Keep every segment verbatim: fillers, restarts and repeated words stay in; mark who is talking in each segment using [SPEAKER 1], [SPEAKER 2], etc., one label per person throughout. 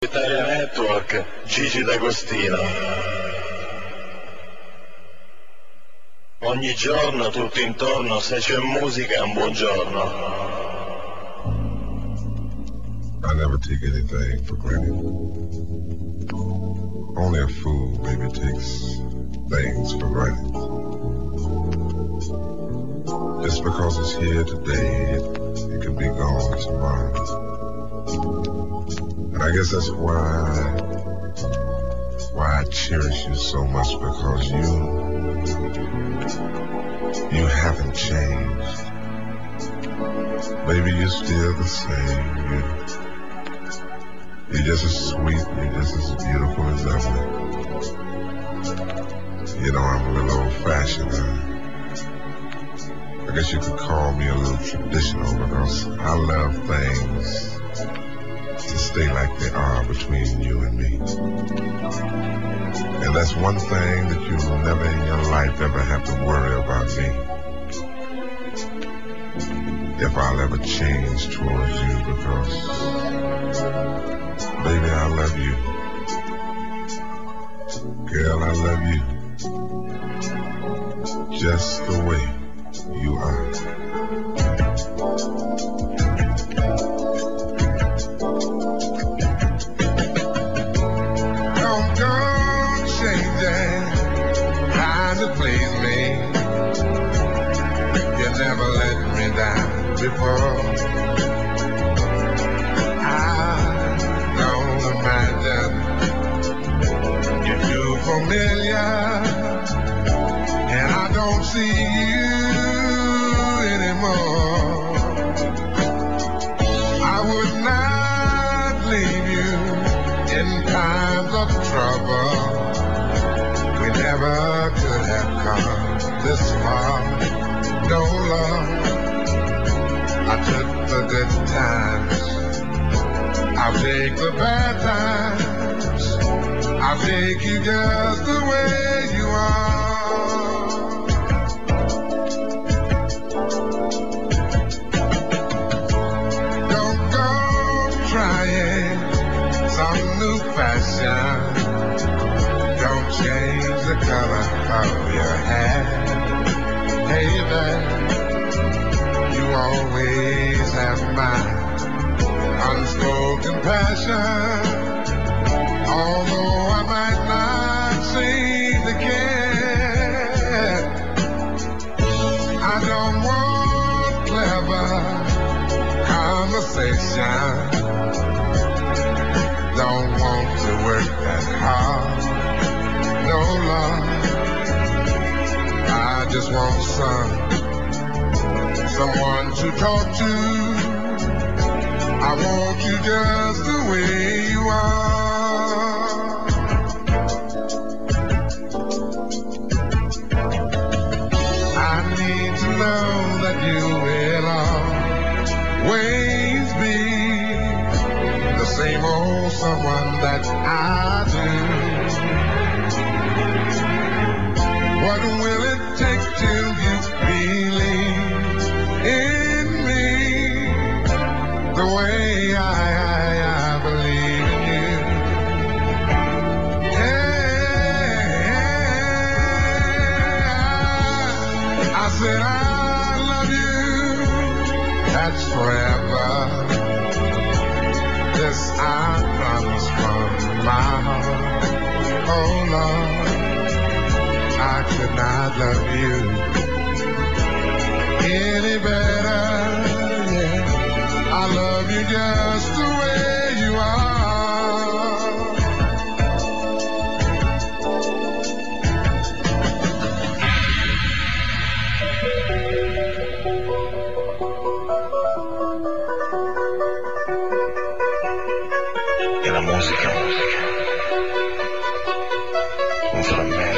[SPEAKER 1] Italia Network, Gigi D'Agostino. Ogni giorno, tutto intorno, se c'è musica è un buongiorno.
[SPEAKER 2] I never take anything for granted. Only a fool maybe takes things for granted. Just because it's here today, it, it can be gone tomorrow. And I guess that's why, why I cherish you so much, because you, you haven't changed. Baby, you're still the same. You, you're just as sweet, you're just as beautiful as ever. You know, I'm a little old-fashioned. I guess you could call me a little traditional, because I love things to stay like they are between you and me. And that's one thing that you'll never in your life ever have to worry about me. If I'll ever change towards you, because baby, I love you. Girl, I love you. Just the way you are. Don't go changing, trying to please me. You never let me down before. I don't imagine you're too familiar, and I don't see you anymore. I would not leave you in times of trouble. We never could have come this far. No love, I took the good times, I'll take the bad times, I'll take you just the way you are. Don't go trying some new fashion, don't change the color of your hair. Hey there, you always have my unspoken passion. Although I might not seem to care, I don't want clever conversation. Don't want to work that hard. No love, I just want some, someone to talk to. I want you just the way you are. I need to know that you will always be the same old someone that I do. What will it take till you believe in me the way I, I, I believe in you? Yeah, I said I love you, that's forever. This I promise from my heart. Oh Lord, I could not love you any better. Yeah, I love you just the way you are.
[SPEAKER 1] E la musica, un frammento.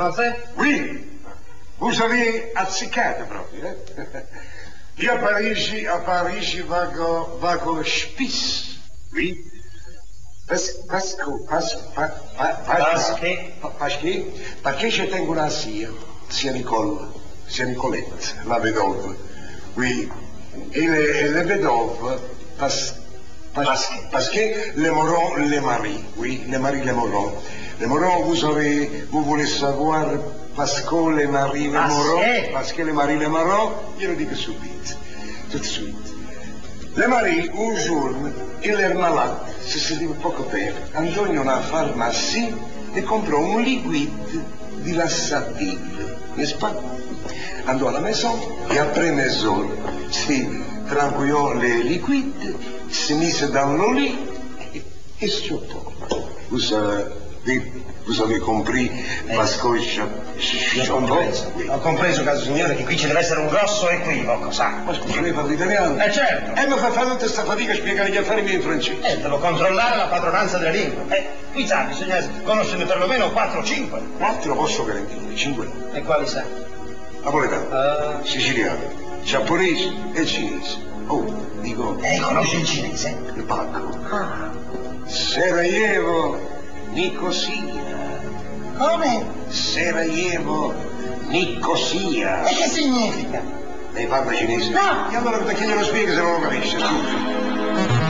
[SPEAKER 3] français?
[SPEAKER 4] Oui, vous avez azzeccato proprio, eh? Io a Parigi, a Parigi vago, vago Spiss, oui. Parce, parce que, parce, pa, pa, parce che, parce che, perché je tengo una zia, zia Nicole, zia Nicolette, la vedova, oui. Et les, les vedove, parce, parce, parce que les morons, les maris, oui, les maris, les morons. Les morons, vous avez, vous voulez savoir, parce que les maris, les morons, parce que les maris, les morons, io lo dico subito, tout de suite. Les maris, un giorno, il est malade, si sentiva poco bene, andò in una farmacia e comprò un liquide di lassative, n'est-ce pas? Andò alla maison e après maison si tranquillò le liquide, si mise dans le lit e, e sciopò. Vous avez, vous avez compris, eh. Parce que je
[SPEAKER 3] Ho compreso, ho compreso, caso signore, che qui ci deve essere un grosso equivoco, sa?
[SPEAKER 4] Ma scusa, lei parla italiano?
[SPEAKER 3] Eh certo.
[SPEAKER 4] Eh, ma fa fare tutta questa fatica a spiegare gli affari miei in francese.
[SPEAKER 3] Eh, devo controllare la padronanza delle lingue. Eh, qui sa, bisogna conoscerne perlomeno quattro o cinque.
[SPEAKER 4] Quattro posso garantire, cinque no.
[SPEAKER 3] E quali sa?
[SPEAKER 4] Napoletano,
[SPEAKER 3] Uh...
[SPEAKER 4] siciliano, giapponese e cinese. Oh, dico...
[SPEAKER 3] Eh, conosce il cinese?
[SPEAKER 4] Il pacco.
[SPEAKER 3] Ah.
[SPEAKER 4] Sarajevo, Nicosia.
[SPEAKER 3] Come?
[SPEAKER 4] Sarajevo, Nicosia.
[SPEAKER 3] E che significa?
[SPEAKER 4] Lei parla cinese?
[SPEAKER 3] No.
[SPEAKER 4] E allora perché glielo spiega se non lo capisce, scusa?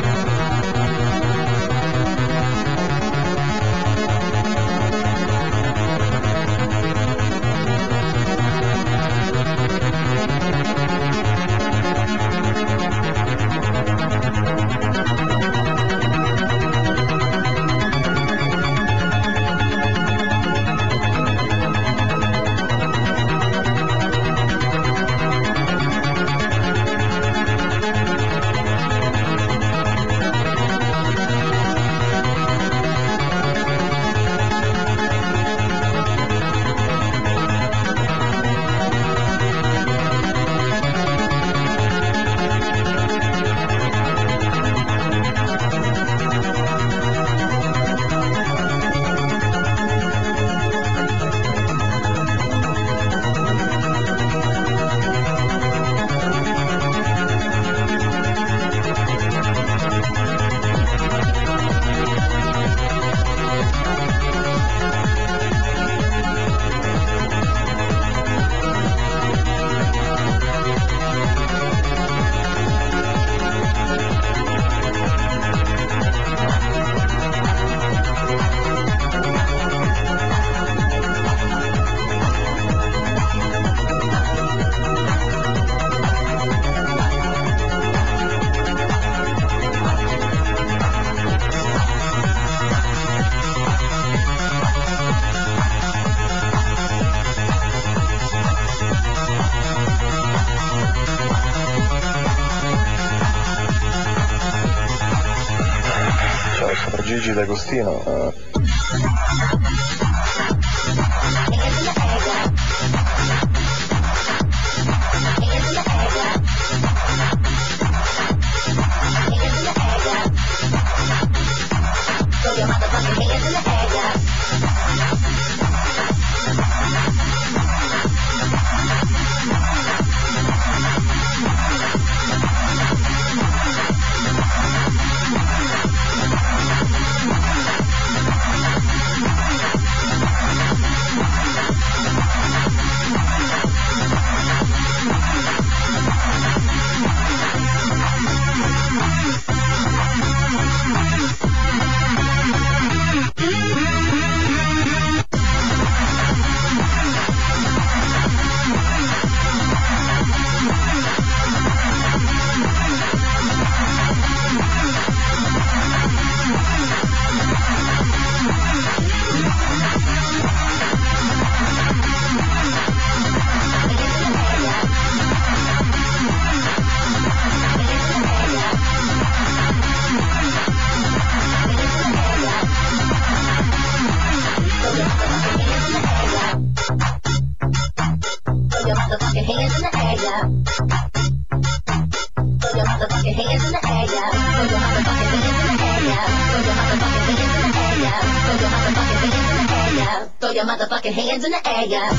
[SPEAKER 1] Gigi D'Agostino. Uh...
[SPEAKER 5] Throw your motherfucking hands in the air, yeah.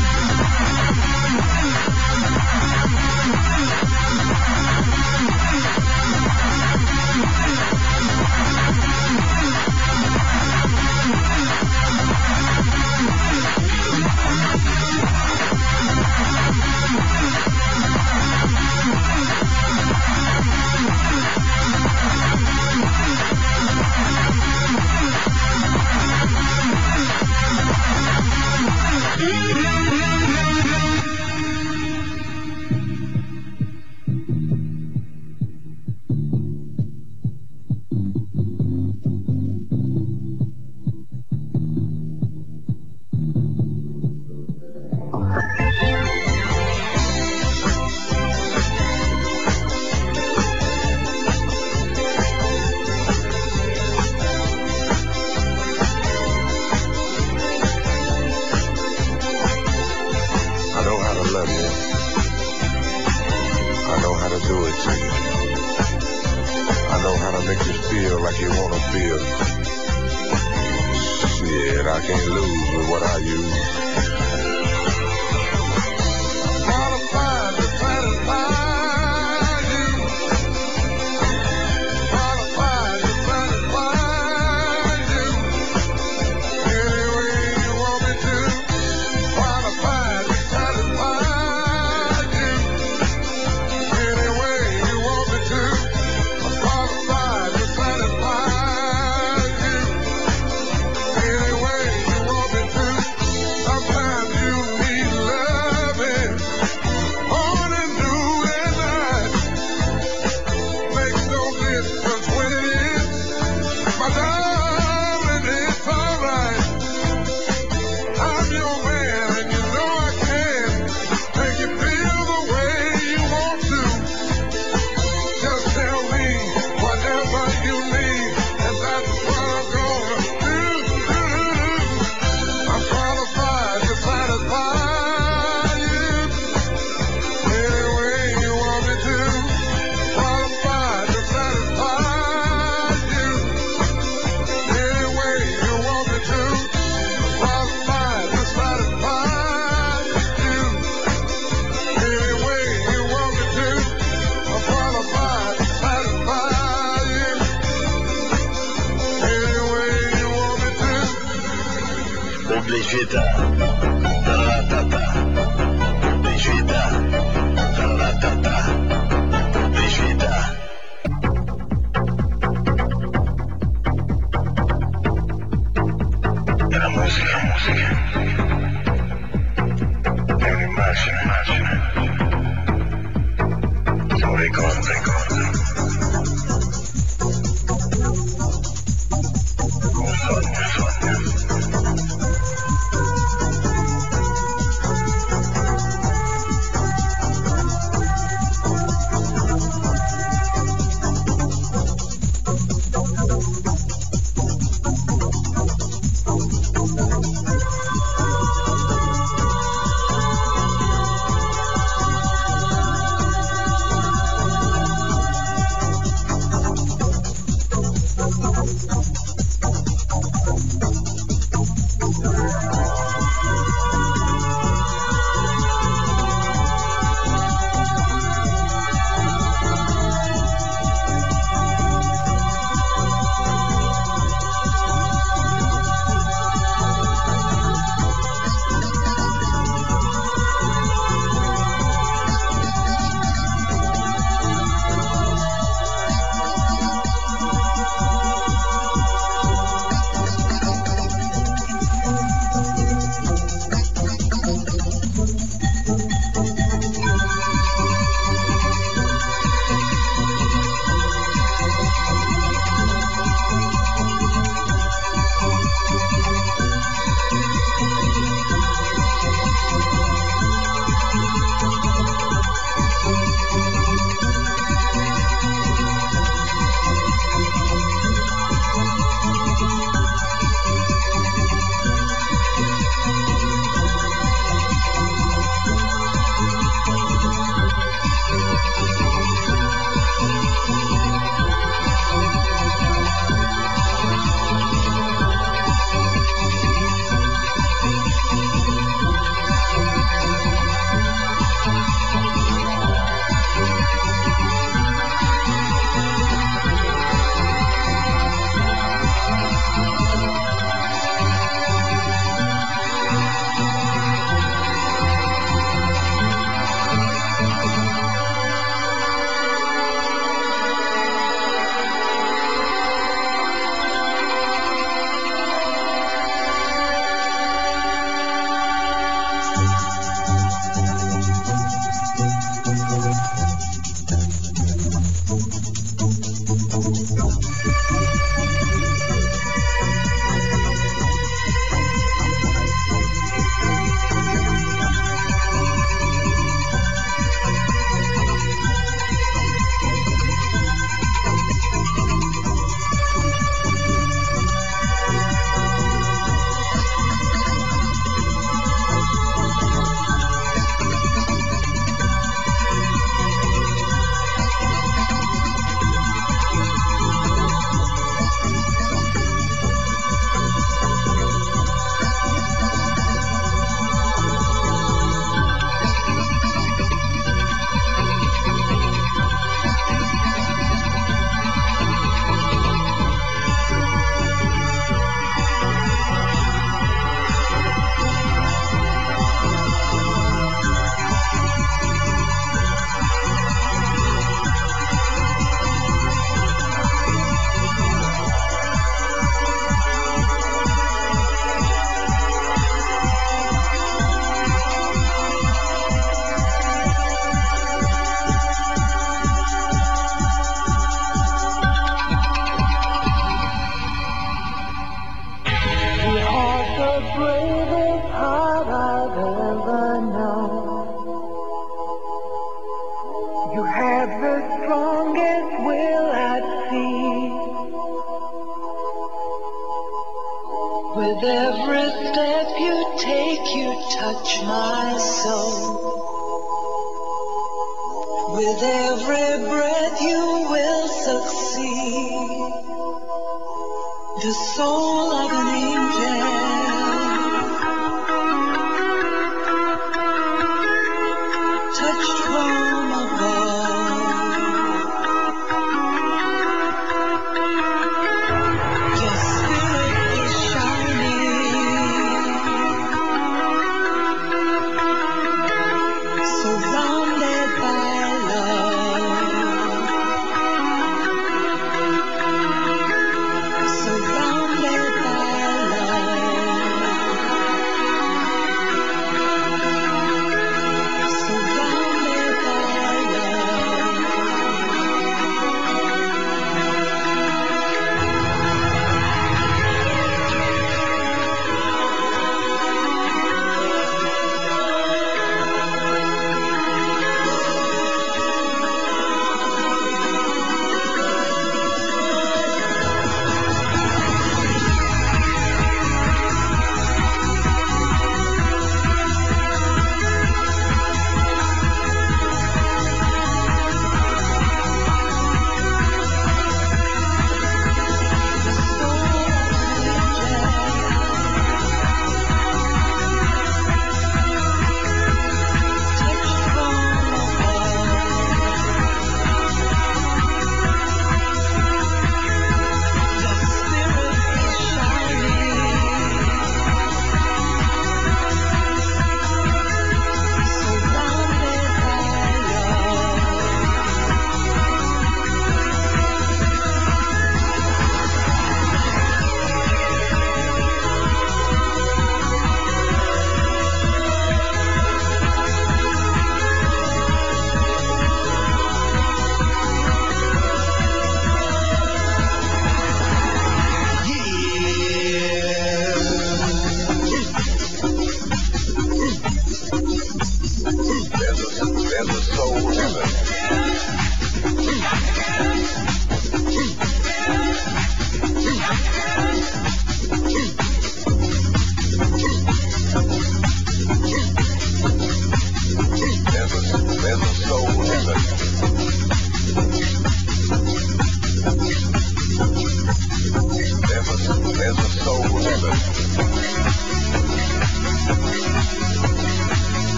[SPEAKER 6] my soul. With every breath you will succeed. The soul of an angel, touched from above. Your spirit is shining, surrounded by love, surrounded by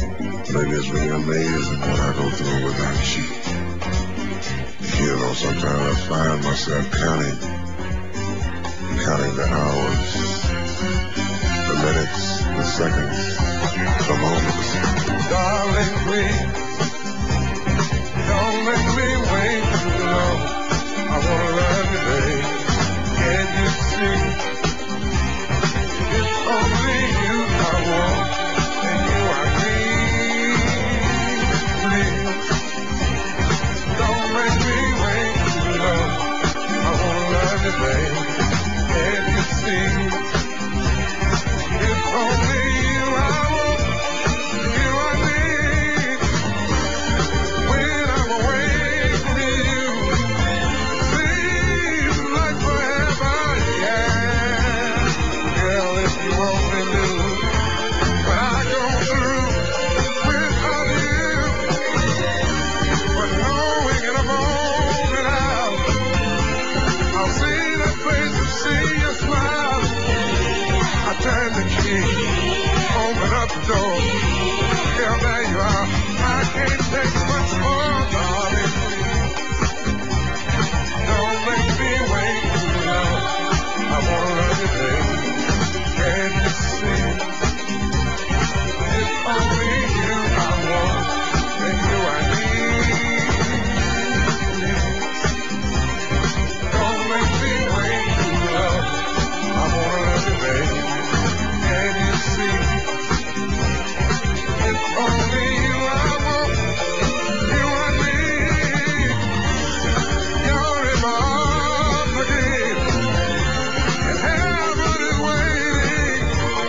[SPEAKER 2] Maybe it's really amazing what I go through without you. You know, sometimes while I find myself counting, counting the hours, the minutes, the seconds, the moments.
[SPEAKER 7] Darling, please, don't let me wait too long. I wanna love you, babe. Can't you see? It's only you I want, and you I need. Please, don't make me wait too long. I wanna love you, babe. Can't you see? It's only you I want, you I need. When I'm away from you, seems like forever, yeah. Girl, if you want me to, when I go through without you, but knowing in a moment I'll, I'll see that face and see your smile. I turn the key, open up the door. Girl, there you are. I can't take much more, darling. Don't make me wait too long. I wanna love you, baby. Can't you see? It's only you I want, and you I need. Don't make me wait too long. I wanna love you, baby. Can you see? It's only you I want, you I need. You're in my arms again, and heaven is waiting.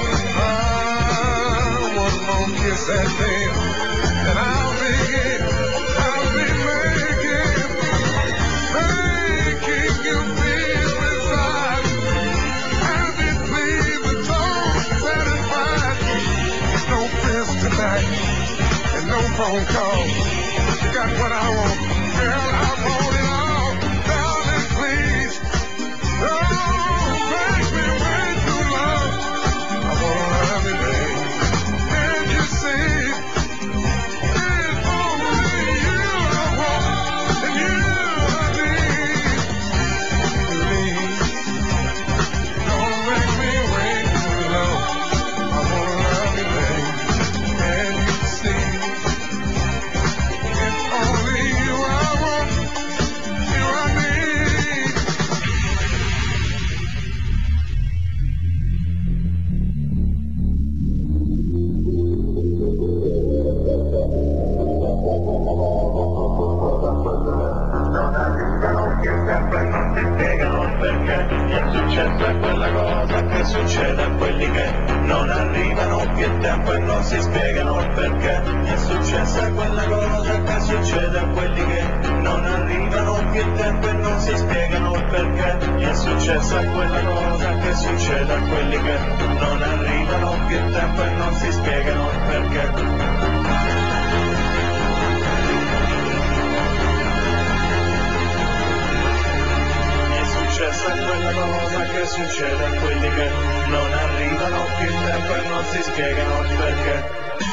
[SPEAKER 7] Ah, one more kiss and then, and I'll begin, I'll be making, making you feel inside. Happy, pleased, and so satisfied. No fears tonight, and no phone call. You got what I want, girl, I want it all. Darling, please, don't make me wait too long. I wanna love you, babe. Can't you see? It's only you I want, and you I need. Please, don't make me wait too long. I wanna love you, babe. Can you see? It's only you I want, you I need.
[SPEAKER 1] Non arrivano più tempo e non ti spiegano il perché. È successa quella cosa che succede a quelli che non arrivano più tempo e non si spiegano il perché. È successa quella cosa che succede a quelli che non arrivano più tempo e non si spiegano il perché. È successa quella cosa che succede a quelli che non arrivano più tempo e non si spiegano il perché. Successa quella cosa che succede a quelli che non arrivano più tempo e non si spiegano il perché.